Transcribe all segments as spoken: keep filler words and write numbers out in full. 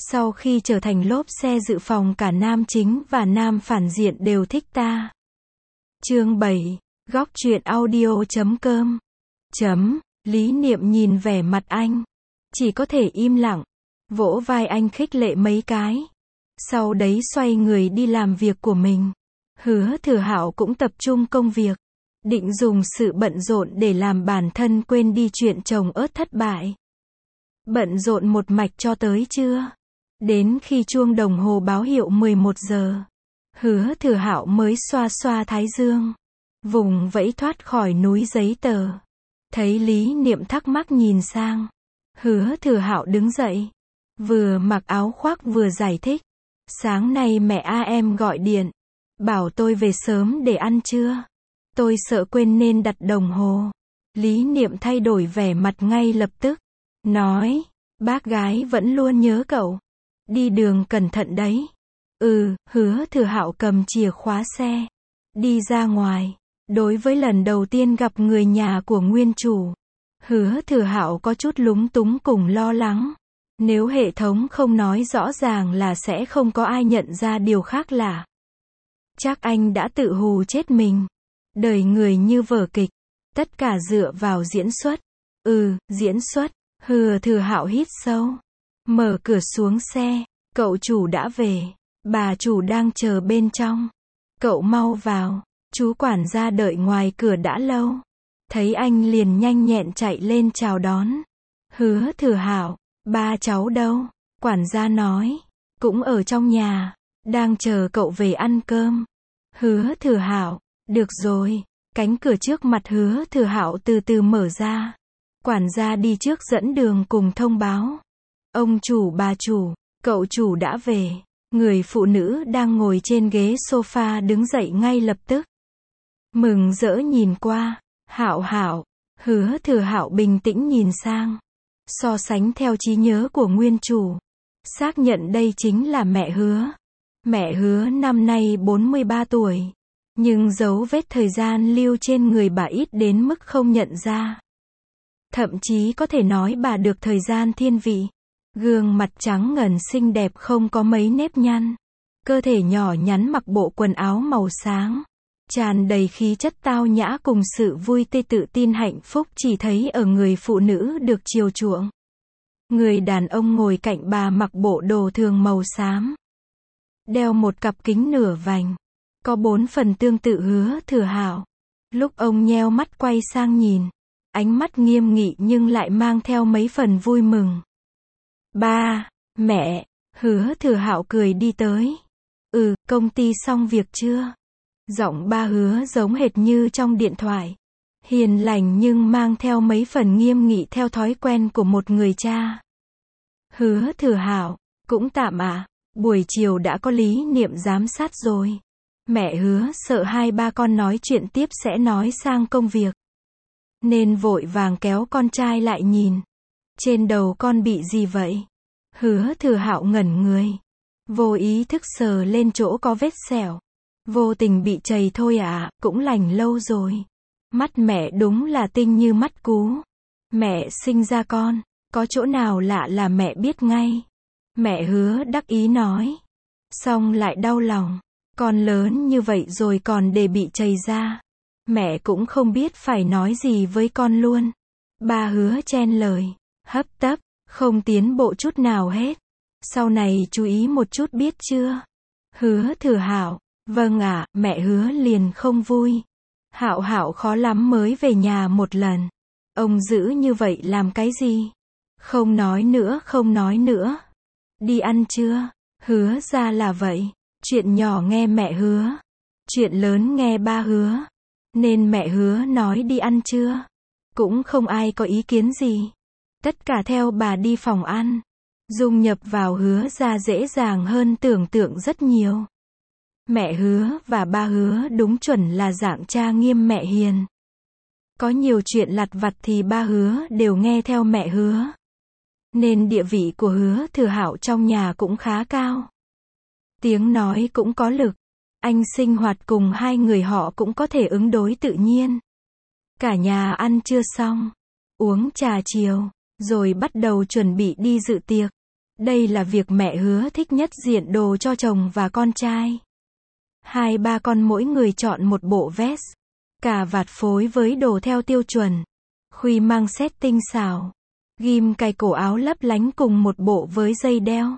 Sau khi trở thành lốp xe dự phòng cả nam chính và nam phản diện đều thích ta. Chương bảy. Góc truyện audio chấm com. Chấm. Lý Niệm nhìn vẻ mặt anh. Chỉ có thể im lặng. Vỗ vai anh khích lệ mấy cái. Sau đấy xoay người đi làm việc của mình. Hứa Thừa Hạo cũng tập trung công việc. Định dùng sự bận rộn để làm bản thân quên đi chuyện chồng ớt thất bại. Bận rộn một mạch cho tới trưa. Đến khi chuông đồng hồ báo hiệu mười một giờ. Hứa Thừa Hạo mới xoa xoa thái dương. Vùng vẫy thoát khỏi núi giấy tờ. Thấy Lý Niệm thắc mắc nhìn sang. Hứa Thừa Hạo đứng dậy. Vừa mặc áo khoác vừa giải thích. Sáng nay mẹ a em gọi điện. Bảo tôi về sớm để ăn trưa. Tôi sợ quên nên đặt đồng hồ. Lý Niệm thay đổi vẻ mặt ngay lập tức. Nói, bác gái vẫn luôn nhớ cậu. Đi đường cẩn thận đấy. Ừ, Hứa Thừa Hạo cầm chìa khóa xe. Đi ra ngoài. Đối với lần đầu tiên gặp người nhà của nguyên chủ. Hứa Thừa Hạo có chút lúng túng cùng lo lắng. Nếu hệ thống không nói rõ ràng là sẽ không có ai nhận ra điều khác lạ. Chắc anh đã tự hù chết mình. Đời người như vở kịch. Tất cả dựa vào diễn xuất. Ừ, diễn xuất. Hứa Thừa Hạo hít sâu. Mở cửa xuống xe. Cậu chủ đã về. Bà chủ đang chờ bên trong. Cậu mau vào. Chú quản gia đợi ngoài cửa đã lâu. Thấy anh liền nhanh nhẹn chạy lên chào đón. Hứa Thừa Hạo, ba cháu đâu? Quản gia nói. Cũng ở trong nhà. Đang chờ cậu về ăn cơm. Hứa Thừa Hạo, được rồi. Cánh cửa trước mặt Hứa Thừa Hạo từ từ mở ra. Quản gia đi trước dẫn đường cùng thông báo. Ông chủ bà chủ, cậu chủ đã về. Người phụ nữ đang ngồi trên ghế sofa đứng dậy ngay lập tức. Mừng rỡ nhìn qua. Hạo Hạo. Hứa Thừa Hạo bình tĩnh nhìn sang. So sánh theo trí nhớ của nguyên chủ. Xác nhận đây chính là mẹ Hứa. Mẹ Hứa năm nay bốn mươi ba tuổi. Nhưng dấu vết thời gian lưu trên người bà ít đến mức không nhận ra. Thậm chí có thể nói bà được thời gian thiên vị. Gương mặt trắng ngần xinh đẹp không có mấy nếp nhăn. Cơ thể nhỏ nhắn mặc bộ quần áo màu sáng. Tràn đầy khí chất tao nhã cùng sự vui tươi tự tin hạnh phúc chỉ thấy ở người phụ nữ được chiều chuộng. Người đàn ông ngồi cạnh bà mặc bộ đồ thường màu xám. Đeo một cặp kính nửa vành. Có bốn phần tương tự Hứa Thừa Hạo. Lúc ông nheo mắt quay sang nhìn. Ánh mắt nghiêm nghị nhưng lại mang theo mấy phần vui mừng. Ba, mẹ, Hứa Thừa Hạo cười đi tới. Ừ, công ty xong việc chưa? Giọng ba Hứa giống hệt như trong điện thoại. Hiền lành nhưng mang theo mấy phần nghiêm nghị theo thói quen của một người cha. Hứa Thừa Hạo, cũng tạm ạ. À. Buổi chiều đã có Lý Niệm giám sát rồi. Mẹ Hứa sợ hai ba con nói chuyện tiếp sẽ nói sang công việc. Nên vội vàng kéo con trai lại nhìn. Trên đầu con bị gì vậy? Hứa Thừa Hạo ngẩn người. Vô ý thức sờ lên chỗ có vết sẹo. Vô tình bị chày thôi à, cũng lành lâu rồi. Mắt mẹ đúng là tinh như mắt cú. Mẹ sinh ra con, có chỗ nào lạ là mẹ biết ngay. Mẹ Hứa đắc ý nói. Xong lại đau lòng. Con lớn như vậy rồi còn để bị chày ra. Mẹ cũng không biết phải nói gì với con luôn. Ba Hứa chen lời. Hấp tấp, không tiến bộ chút nào hết. Sau này chú ý một chút biết chưa? Hứa Thừa Hạo. Vâng ạ, à, mẹ Hứa liền không vui. Hạo Hạo khó lắm mới về nhà một lần. Ông giữ như vậy làm cái gì? Không nói nữa, không nói nữa. Đi ăn chưa? Hứa ra là vậy. Chuyện nhỏ nghe mẹ Hứa. Chuyện lớn nghe ba Hứa. Nên mẹ Hứa nói đi ăn chưa? Cũng không ai có ý kiến gì. Tất cả theo bà đi phòng ăn. Dung nhập vào Hứa ra dễ dàng hơn tưởng tượng rất nhiều. Mẹ Hứa và ba Hứa đúng chuẩn là dạng cha nghiêm mẹ hiền. Có nhiều chuyện lặt vặt thì ba Hứa đều nghe theo mẹ Hứa. Nên địa vị của Hứa Thừa Hạo trong nhà cũng khá cao. Tiếng nói cũng có lực. Anh sinh hoạt cùng hai người họ cũng có thể ứng đối tự nhiên. Cả nhà ăn trưa xong. Uống trà chiều. Rồi bắt đầu chuẩn bị đi dự tiệc. Đây là việc mẹ Hứa thích nhất diện đồ cho chồng và con trai. Hai ba con mỗi người chọn một bộ vest, cà vạt phối với đồ theo tiêu chuẩn, khuy mang set tinh xảo, ghim cài cổ áo lấp lánh cùng một bộ với dây đeo.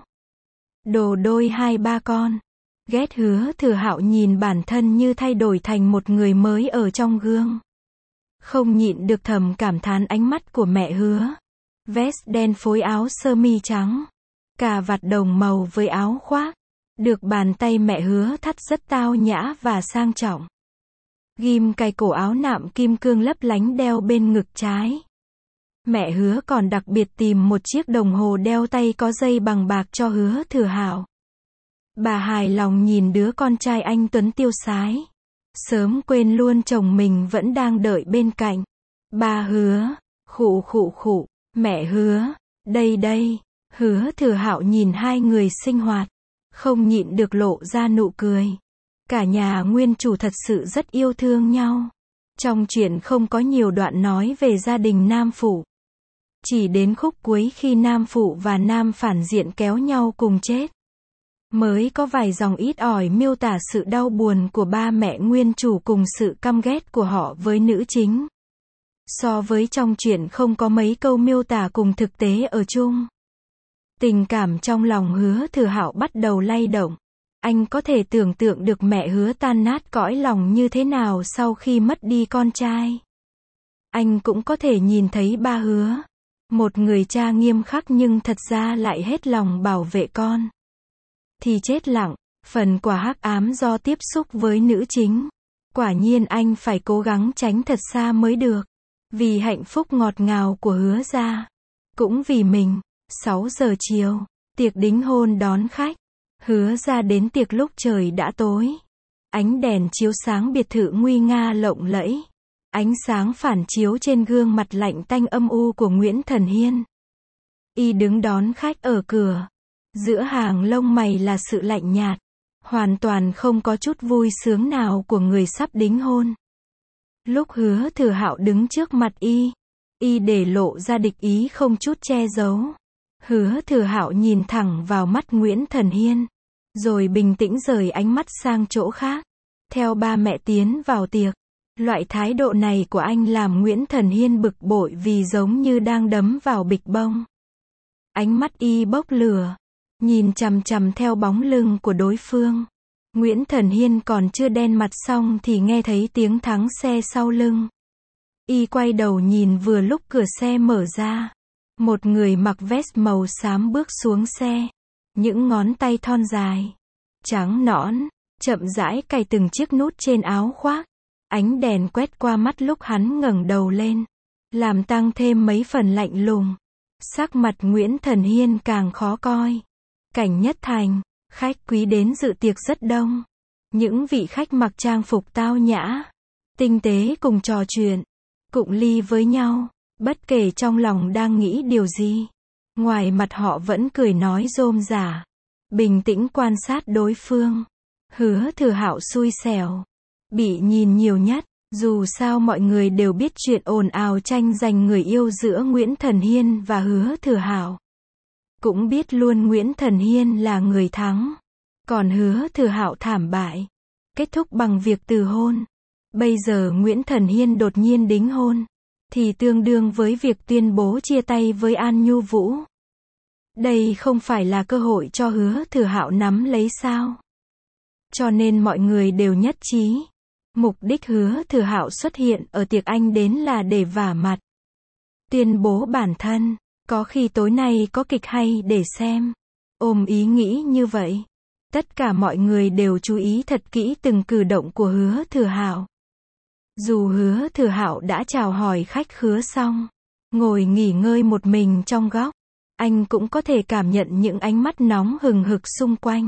Đồ đôi hai ba con. Ghét Hứa Thừa Hạo nhìn bản thân như thay đổi thành một người mới ở trong gương. Không nhịn được thầm cảm thán ánh mắt của mẹ Hứa. Vest đen phối áo sơ mi trắng, cà vạt đồng màu với áo khoác, được bàn tay mẹ Hứa thắt rất tao nhã và sang trọng. Ghim cài cổ áo nạm kim cương lấp lánh đeo bên ngực trái. Mẹ Hứa còn đặc biệt tìm một chiếc đồng hồ đeo tay có dây bằng bạc cho Hứa Thừa Hạo. Bà hài lòng nhìn đứa con trai anh tuấn tiêu sái. Sớm quên luôn chồng mình vẫn đang đợi bên cạnh. Ba Hứa, khụ khụ khụ, mẹ Hứa, đây đây. Hứa Thừa Hạo nhìn hai người sinh hoạt, không nhịn được lộ ra nụ cười. Cả nhà nguyên chủ thật sự rất yêu thương nhau. Trong truyện không có nhiều đoạn nói về gia đình nam phụ. Chỉ đến khúc cuối khi nam phụ và nam phản diện kéo nhau cùng chết, mới có vài dòng ít ỏi miêu tả sự đau buồn của ba mẹ nguyên chủ cùng sự căm ghét của họ với nữ chính. So với trong truyện không có mấy câu miêu tả cùng thực tế ở chung. Tình cảm trong lòng Hứa Thừa Hạo bắt đầu lay động. Anh có thể tưởng tượng được mẹ Hứa tan nát cõi lòng như thế nào sau khi mất đi con trai. Anh cũng có thể nhìn thấy ba Hứa, một người cha nghiêm khắc nhưng thật ra lại hết lòng bảo vệ con. Thì chết lặng, phần quả hắc ám do tiếp xúc với nữ chính. Quả nhiên anh phải cố gắng tránh thật xa mới được. Vì hạnh phúc ngọt ngào của Hứa gia. Cũng vì mình. sáu giờ chiều, tiệc đính hôn đón khách. Hứa gia đến tiệc lúc trời đã tối. Ánh đèn chiếu sáng biệt thự nguy nga lộng lẫy. Ánh sáng phản chiếu trên gương mặt lạnh tanh âm u của Nguyễn Thần Hiên. Y đứng đón khách ở cửa. Giữa hàng lông mày là sự lạnh nhạt, hoàn toàn không có chút vui sướng nào của người sắp đính hôn. Lúc Hứa Thừa Hạo đứng trước mặt y, y để lộ ra địch ý không chút che giấu. Hứa Thừa Hạo nhìn thẳng vào mắt Nguyễn Thần Hiên, rồi bình tĩnh rời ánh mắt sang chỗ khác, theo ba mẹ tiến vào tiệc. Loại thái độ này của anh làm Nguyễn Thần Hiên bực bội vì giống như đang đấm vào bịch bông. Ánh mắt y bốc lửa, nhìn chằm chằm theo bóng lưng của đối phương. Nguyễn Thần Hiên còn chưa đen mặt xong thì nghe thấy tiếng thắng xe sau lưng. Y quay đầu nhìn vừa lúc cửa xe mở ra. Một người mặc vest màu xám bước xuống xe. Những ngón tay thon dài, trắng nõn, chậm rãi cài từng chiếc nút trên áo khoác. Ánh đèn quét qua mắt lúc hắn ngẩng đầu lên, làm tăng thêm mấy phần lạnh lùng. Sắc mặt Nguyễn Thần Hiên càng khó coi. Cảnh Nhất Thành, khách quý đến dự tiệc rất đông. Những vị khách mặc trang phục tao nhã, tinh tế cùng trò chuyện, cụng ly với nhau, bất kể trong lòng đang nghĩ điều gì. Ngoài mặt họ vẫn cười nói rôm rả, bình tĩnh quan sát đối phương. Hứa Thừa Hạo xui xẻo, bị nhìn nhiều nhất. Dù sao mọi người đều biết chuyện ồn ào tranh giành người yêu giữa Nguyễn Thần Hiên và Hứa Thừa Hạo. Cũng biết luôn Nguyễn Thần Hiên là người thắng. Còn Hứa Thừa Hạo thảm bại, kết thúc bằng việc từ hôn. Bây giờ Nguyễn Thần Hiên đột nhiên đính hôn, thì tương đương với việc tuyên bố chia tay với An Nhu Vũ. Đây không phải là cơ hội cho Hứa Thừa Hạo nắm lấy sao? Cho nên mọi người đều nhất trí. Mục đích Hứa Thừa Hạo xuất hiện ở tiệc anh đến là để vả mặt, tuyên bố bản thân. Có khi tối nay có kịch hay để xem. Ôm ý nghĩ như vậy, tất cả mọi người đều chú ý thật kỹ từng cử động của Hứa Thừa Hạo. Dù Hứa Thừa Hạo đã chào hỏi khách khứa xong, ngồi nghỉ ngơi một mình trong góc, anh cũng có thể cảm nhận những ánh mắt nóng hừng hực xung quanh.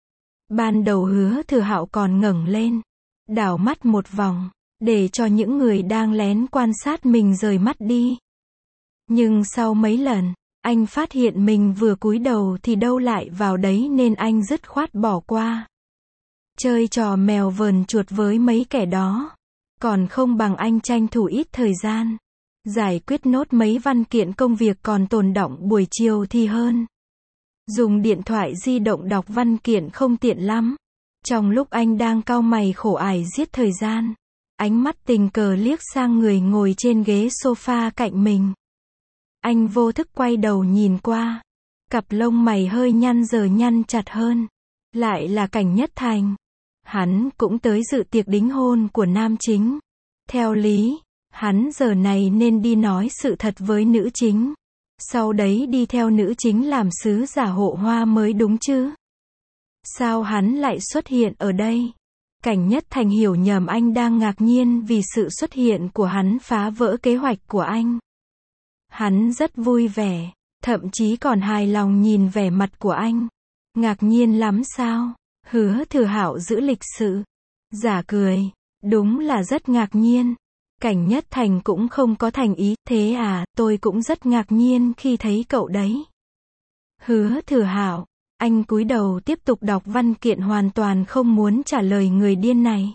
Ban đầu Hứa Thừa Hạo còn ngẩng lên, đảo mắt một vòng, để cho những người đang lén quan sát mình rời mắt đi. Nhưng sau mấy lần, anh phát hiện mình vừa cúi đầu thì đâu lại vào đấy nên anh dứt khoát bỏ qua. Chơi trò mèo vờn chuột với mấy kẻ đó, còn không bằng anh tranh thủ ít thời gian, giải quyết nốt mấy văn kiện công việc còn tồn đọng buổi chiều thì hơn. Dùng điện thoại di động đọc văn kiện không tiện lắm. Trong lúc anh đang cau mày khổ ải giết thời gian, ánh mắt tình cờ liếc sang người ngồi trên ghế sofa cạnh mình. Anh vô thức quay đầu nhìn qua. Cặp lông mày hơi nhăn giờ nhăn chặt hơn. Lại là Cảnh Nhất Thành. Hắn cũng tới dự tiệc đính hôn của nam chính. Theo lý, hắn giờ này nên đi nói sự thật với nữ chính. Sau đấy đi theo nữ chính làm sứ giả hộ hoa mới đúng chứ. Sao hắn lại xuất hiện ở đây? Cảnh Nhất Thành hiểu nhầm anh đang ngạc nhiên vì sự xuất hiện của hắn phá vỡ kế hoạch của anh. Hắn rất vui vẻ, thậm chí còn hài lòng nhìn vẻ mặt của anh. Ngạc nhiên lắm sao? Hứa Thừa Hạo giữ lịch sự. Giả cười. Đúng là rất ngạc nhiên. Cảnh Nhất Thành cũng không có thành ý. Thế à, tôi cũng rất ngạc nhiên khi thấy cậu đấy. Hứa Thừa Hạo. Anh cúi đầu tiếp tục đọc văn kiện hoàn toàn không muốn trả lời người điên này.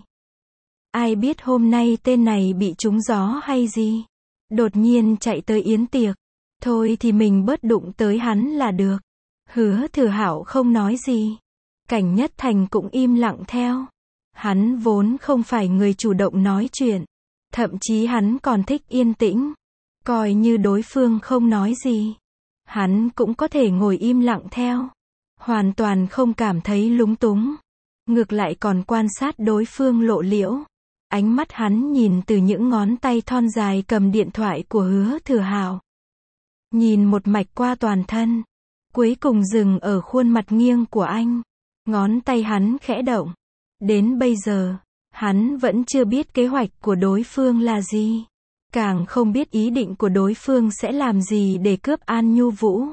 Ai biết hôm nay tên này bị trúng gió hay gì? Đột nhiên chạy tới yến tiệc. Thôi thì mình bớt đụng tới hắn là được. Hứa Thừa Hạo không nói gì. Cảnh Nhất Thành cũng im lặng theo. Hắn vốn không phải người chủ động nói chuyện. Thậm chí hắn còn thích yên tĩnh. Coi như đối phương không nói gì. Hắn cũng có thể ngồi im lặng theo. Hoàn toàn không cảm thấy lúng túng. Ngược lại còn quan sát đối phương lộ liễu. Ánh mắt hắn nhìn từ những ngón tay thon dài cầm điện thoại của Hứa Thừa Hạo. Nhìn một mạch qua toàn thân. Cuối cùng dừng ở khuôn mặt nghiêng của anh. Ngón tay hắn khẽ động. Đến bây giờ, hắn vẫn chưa biết kế hoạch của đối phương là gì. Càng không biết ý định của đối phương sẽ làm gì để cướp An Nhu Vũ.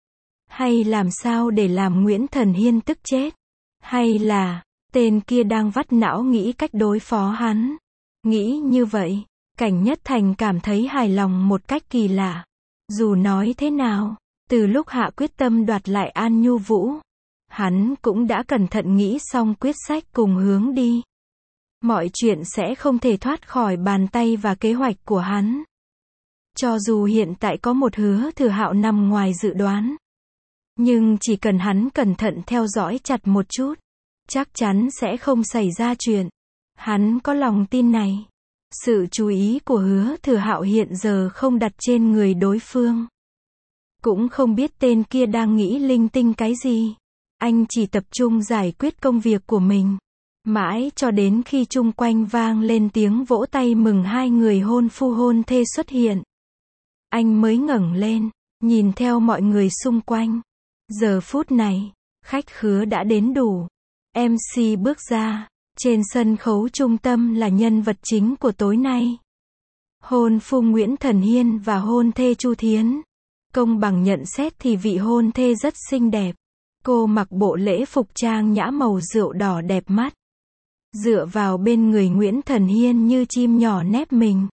Hay làm sao để làm Nguyễn Thần Hiên tức chết. Hay là, tên kia đang vắt não nghĩ cách đối phó hắn. Nghĩ như vậy, Cảnh Nhất Thành cảm thấy hài lòng một cách kỳ lạ. Dù nói thế nào, từ lúc hạ quyết tâm đoạt lại An Nhu Vũ, hắn cũng đã cẩn thận nghĩ xong quyết sách cùng hướng đi. Mọi chuyện sẽ không thể thoát khỏi bàn tay và kế hoạch của hắn. Cho dù hiện tại có một Hứa Thừa Hạo nằm ngoài dự đoán. Nhưng chỉ cần hắn cẩn thận theo dõi chặt một chút, chắc chắn sẽ không xảy ra chuyện. Hắn có lòng tin này. Sự chú ý của Hứa Thừa Hạo hiện giờ không đặt trên người đối phương. Cũng không biết tên kia đang nghĩ linh tinh cái gì. Anh chỉ tập trung giải quyết công việc của mình. Mãi cho đến khi chung quanh vang lên tiếng vỗ tay mừng hai người hôn phu hôn thê xuất hiện. Anh mới ngẩng lên, nhìn theo mọi người xung quanh. Giờ phút này, khách khứa đã đến đủ. em xê bước ra. Trên sân khấu trung tâm là nhân vật chính của tối nay. Hôn phu Nguyễn Thần Hiên và hôn thê Chu Thiến. Công bằng nhận xét thì vị hôn thê rất xinh đẹp. Cô mặc bộ lễ phục trang nhã màu rượu đỏ đẹp mắt. Dựa vào bên người Nguyễn Thần Hiên như chim nhỏ nép mình.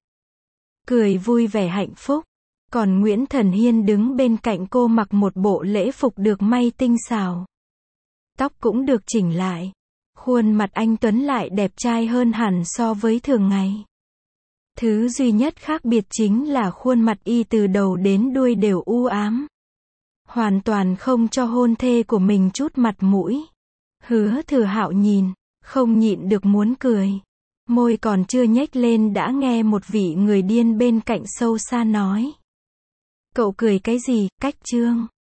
Cười vui vẻ hạnh phúc. Còn Nguyễn Thần Hiên đứng bên cạnh cô mặc một bộ lễ phục được may tinh xảo. Tóc cũng được chỉnh lại. Khuôn mặt anh Tuấn lại đẹp trai hơn hẳn so với thường ngày. Thứ duy nhất khác biệt chính là khuôn mặt y từ đầu đến đuôi đều u ám. Hoàn toàn không cho hôn thê của mình chút mặt mũi. Hứa Thừa Hạo nhìn, không nhịn được muốn cười. Môi còn chưa nhếch lên đã nghe một vị người điên bên cạnh sâu xa nói. Cậu cười cái gì, Cách Trương?